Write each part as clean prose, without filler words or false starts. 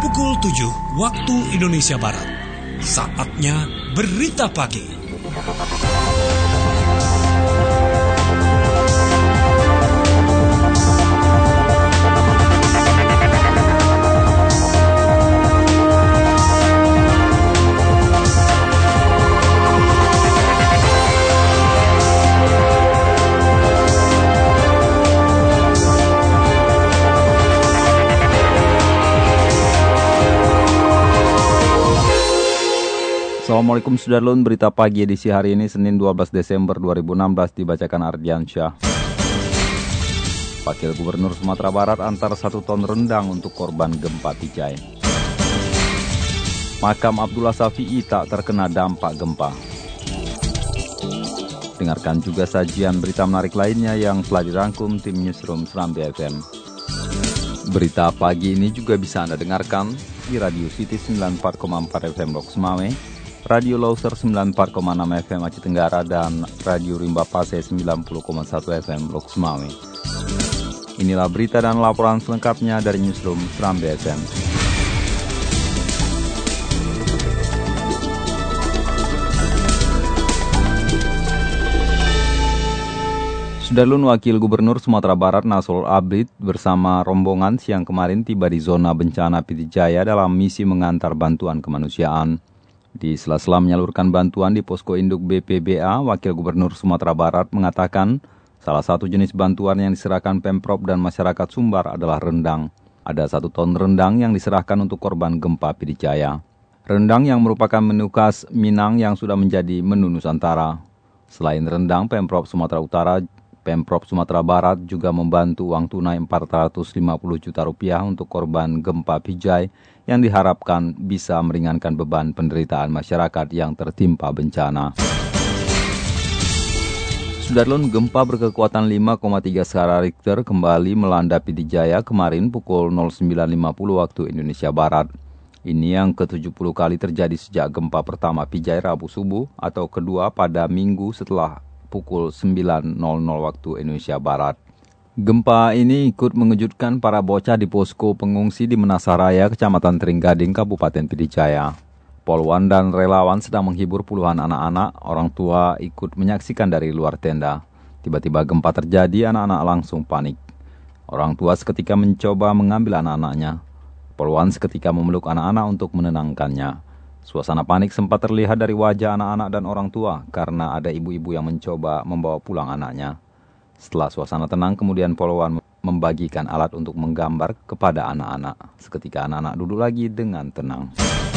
pukul 7 waktu Indonesia Barat. Saatnya Berita Pagi. Assalamualaikum Sudarlun, berita pagi edisi hari ini Senin 12 Desember 2016 dibacakan Ardiansyah. Wakil Gubernur Sumatera Barat antar 1 ton rendang untuk korban gempa Pijai. Makam Abdullah Syafi'i tak terkena dampak gempa. Dengarkan juga sajian berita menarik lainnya yang telah dirangkum tim Newsroom Serambi FM. Berita pagi ini juga bisa Anda dengarkan di Radio City 94,4 FM Lok Semawe, Radio Loser 94,6 FM Aceh Tenggara, dan Radio Rimba Pase 90,1 FM Lok Semawe. Inilah berita dan laporan selengkapnya dari Newsroom Serambi FM. Sudarlun, Wakil Gubernur Sumatera Barat Nasrul Abid bersama rombongan siang kemarin tiba di zona bencana Pidijaya dalam misi mengantar bantuan kemanusiaan. Di sela-sela menyalurkan bantuan di posko induk BPBA, Wakil Gubernur Sumatera Barat mengatakan salah satu jenis bantuan yang diserahkan Pemprov dan masyarakat Sumbar adalah rendang. Ada 1 ton rendang yang diserahkan untuk korban gempa Pidijaya. Rendang yang merupakan menu khas Minang yang sudah menjadi menu Nusantara. Selain rendang, Pemprov Sumatera Barat juga membantu uang tunai 450 juta rupiah untuk korban gempa Pijai yang diharapkan bisa meringankan beban penderitaan masyarakat yang tertimpa bencana. Sudarlun, gempa berkekuatan 5,3 skala Richter kembali melanda Pidijaya kemarin pukul 09.50 waktu Indonesia Barat. Ini yang ke-70 kali terjadi sejak gempa pertama Pijai Rabu subuh atau kedua pada minggu setelah pukul 9.00 waktu Indonesia Barat. Gempa ini ikut mengejutkan para bocah di posko pengungsi di Menasaraya, Kecamatan Teringgading, Kabupaten Pidijaya. Poluan dan relawan sedang menghibur puluhan anak-anak, orang tua ikut menyaksikan dari luar tenda. Tiba-tiba gempa terjadi, anak-anak langsung panik. Orang tua seketika mencoba mengambil anak-anaknya. Poluan seketika memeluk anak-anak untuk menenangkannya. Suasana panik sempat terlihat dari wajah anak-anak dan orang tua karena ada ibu-ibu yang mencoba membawa pulang anaknya. Setelah suasana tenang, kemudian Poluan membagikan alat untuk menggambar kepada anak-anak. Seketika anak-anak duduk lagi dengan tenang.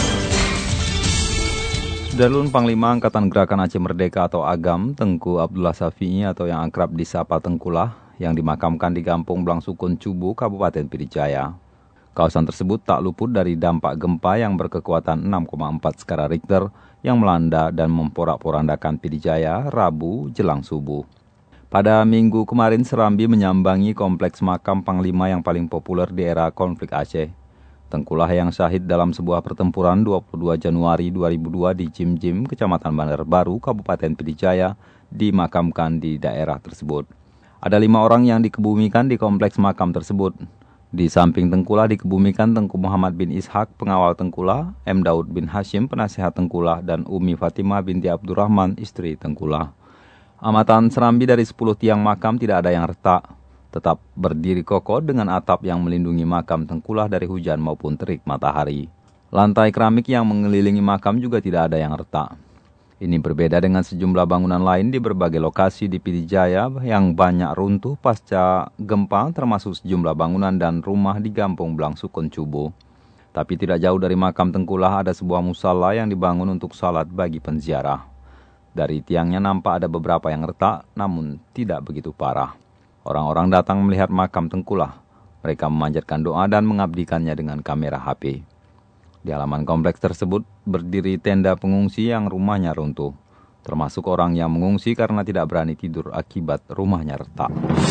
Sudarlun, Panglima Angkatan Gerakan Aceh Merdeka atau AGAM, Tengku Abdullah Syafi'i atau yang akrab disapa Tengkulah, yang dimakamkan di Kampung Blangsukun Cubu, Kabupaten Pidijaya. Kawasan tersebut tak luput dari dampak gempa yang berkekuatan 6,4 skala Richter yang melanda dan memporak-porandakan Pidijaya Rabu jelang subuh. Pada minggu kemarin, Serambi menyambangi kompleks makam Panglima yang paling populer di era konflik Aceh. Tengkulah yang syahid dalam sebuah pertempuran 22 Januari 2002 di Jim-Jim, Kecamatan Bandar Baru, Kabupaten Pidijaya, dimakamkan di daerah tersebut. Ada 5 orang yang dikebumikan di kompleks makam tersebut. Di samping Tengkulah dikebumikan Tengku Muhammad bin Ishak, pengawal Tengkulah, M. Daud bin Hashim, penasihat Tengkulah, dan Umi Fatimah binti Abdurrahman, istri Tengkulah. Amatan Serambi dari 10 tiang makam tidak ada yang retak, tetap berdiri kokoh dengan atap yang melindungi makam Tengkulah dari hujan maupun terik matahari. Lantai keramik yang mengelilingi makam juga tidak ada yang retak. Ini berbeda dengan sejumlah bangunan lain di berbagai lokasi di Pidijaya yang banyak runtuh pasca gempa, termasuk sejumlah bangunan dan rumah di Kampung Blangsukun Cubu. Tapi tidak jauh dari makam Tengkulah ada sebuah musala yang dibangun untuk salat bagi penziarah. Dari tiangnya nampak ada beberapa yang retak, namun tidak begitu parah. Orang-orang datang melihat makam Tengkulah. Mereka memanjatkan doa dan mengabdikannya dengan kamera HP. Di halaman kompleks tersebut berdiri tenda pengungsi yang rumahnya runtuh, termasuk orang yang mengungsi karena tidak berani tidur akibat rumahnya retak.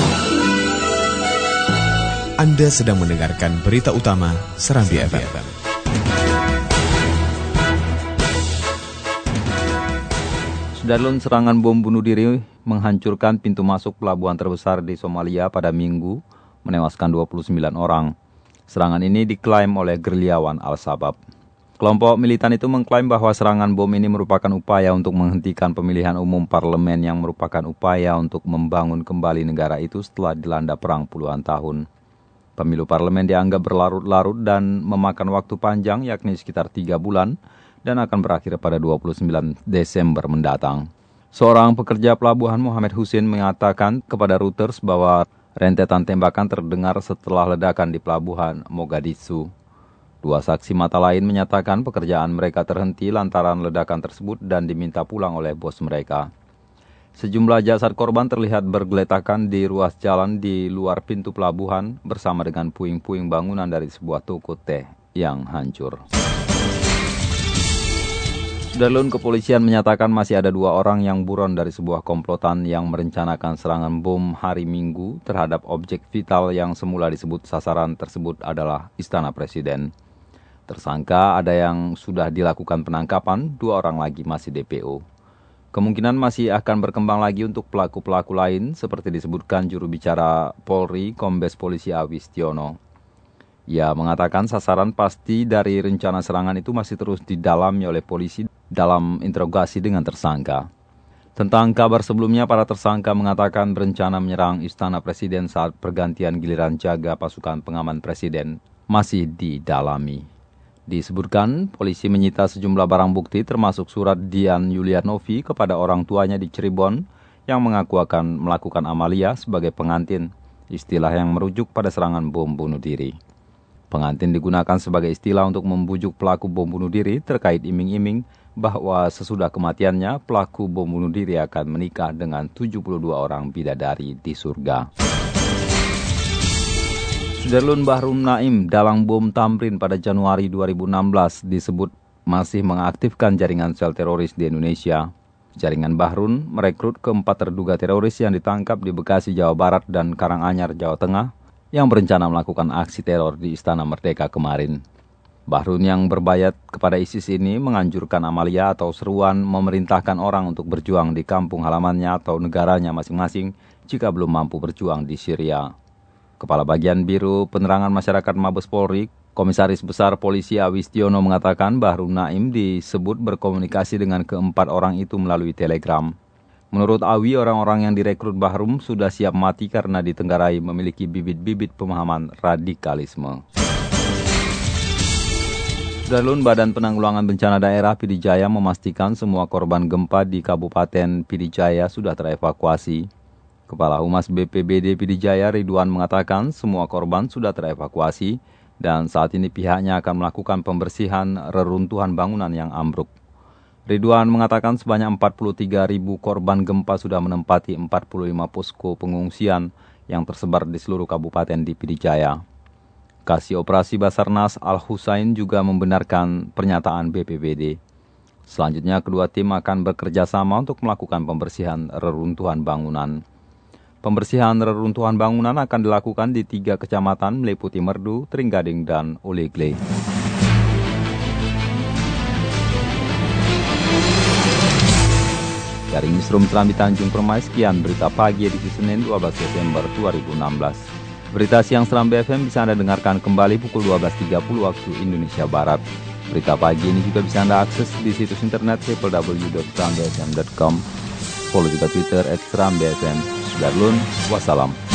Anda sedang mendengarkan berita utama Serambi FM. Sudarlun, serangan bom bunuh diri menghancurkan pintu masuk pelabuhan terbesar di Somalia pada Minggu, menewaskan 29 orang. Serangan ini diklaim oleh gerilyawan Al-Shabaab. Kelompok militan itu mengklaim bahwa serangan bom ini merupakan upaya untuk menghentikan pemilihan umum parlemen yang merupakan upaya untuk membangun kembali negara itu setelah dilanda perang puluhan tahun. Pemilu parlemen dianggap berlarut-larut dan memakan waktu panjang, yakni sekitar 3 bulan, dan akan berakhir pada 29 Desember mendatang. Seorang pekerja pelabuhan Muhammad Husin mengatakan kepada Reuters bahwa rentetan tembakan terdengar setelah ledakan di pelabuhan Mogadishu. 2 saksi mata lain menyatakan pekerjaan mereka terhenti lantaran ledakan tersebut dan diminta pulang oleh bos mereka. Sejumlah jasad korban terlihat bergeletakan di ruas jalan di luar pintu pelabuhan bersama dengan puing-puing bangunan dari sebuah toko teh yang hancur. Sudarlun, kepolisian menyatakan masih ada 2 orang yang buron dari sebuah komplotan yang merencanakan serangan bom hari Minggu terhadap objek vital yang semula disebut sasaran tersebut adalah Istana Presiden. Tersangka ada yang sudah dilakukan penangkapan, 2 orang lagi masih DPO. Kemungkinan masih akan berkembang lagi untuk pelaku-pelaku lain, seperti disebutkan juru bicara Polri, Kombes Polisi Awistiono. Ia mengatakan sasaran pasti dari rencana serangan itu masih terus didalami oleh polisi dalam interogasi dengan tersangka. Tentang kabar sebelumnya, para tersangka mengatakan berencana menyerang Istana Presiden saat pergantian giliran jaga pasukan pengaman Presiden masih didalami. Disebutkan, polisi menyita sejumlah barang bukti termasuk surat Dian Yulianovi kepada orang tuanya di Cirebon yang mengaku akan melakukan amalia sebagai pengantin, istilah yang merujuk pada serangan bom bunuh diri. Pengantin digunakan sebagai istilah untuk membujuk pelaku bom bunuh diri terkait iming-iming bahwa sesudah kematiannya pelaku bom bunuh diri akan menikah dengan 72 orang bidadari di surga. Sudarlun, Bahrum Naim, dalang bom Tamrin pada Januari 2016 disebut masih mengaktifkan jaringan sel teroris di Indonesia. Jaringan Bahrun merekrut keempat terduga teroris yang ditangkap di Bekasi, Jawa Barat dan Karanganyar, Jawa Tengah yang berencana melakukan aksi teror di Istana Merdeka kemarin. Bahrun yang berbayat kepada ISIS ini menganjurkan amalia atau seruan memerintahkan orang untuk berjuang di kampung halamannya atau negaranya masing-masing jika belum mampu berjuang di Syria. Kepala Bagian Biro Penerangan Masyarakat Mabes Polri, Komisaris Besar Polisi Awistiono mengatakan Bahrum Naim disebut berkomunikasi dengan keempat orang itu melalui Telegram. Menurut Awi, orang-orang yang direkrut Bahrum sudah siap mati karena ditenggarai memiliki bibit-bibit pemahaman radikalisme. Sudarlun, Badan Penanggulangan Bencana Daerah PD Jaya memastikan semua korban gempa di Kabupaten PD Jaya sudah terevakuasi. Kepala Humas BPBD PD Jaya Ridwan mengatakan semua korban sudah terevakuasi dan saat ini pihaknya akan melakukan pembersihan reruntuhan bangunan yang ambruk. Ridwan mengatakan sebanyak 43.000 korban gempa sudah menempati 45 posko pengungsian yang tersebar di seluruh kabupaten di PD Jaya. Kasih Operasi Basarnas Al-Husain juga membenarkan pernyataan BPBD. Selanjutnya kedua tim akan bekerja sama untuk melakukan pembersihan reruntuhan bangunan. Pembersihan reruntuhan bangunan akan dilakukan di 3 kecamatan meliputi Merdu, Trenggading, dan Olegle. Dari Newsroom Serambi Tanjung Permai, sekian berita pagi edisi Senin 12 Desember 2016. Berita siang Serambi FM bisa Anda dengarkan kembali pukul 12.30 waktu Indonesia Barat. Berita pagi ini juga bisa Anda akses di situs internet www.serambifm.com. Follow juga Twitter @serambifm. Sudarlun, wassalam.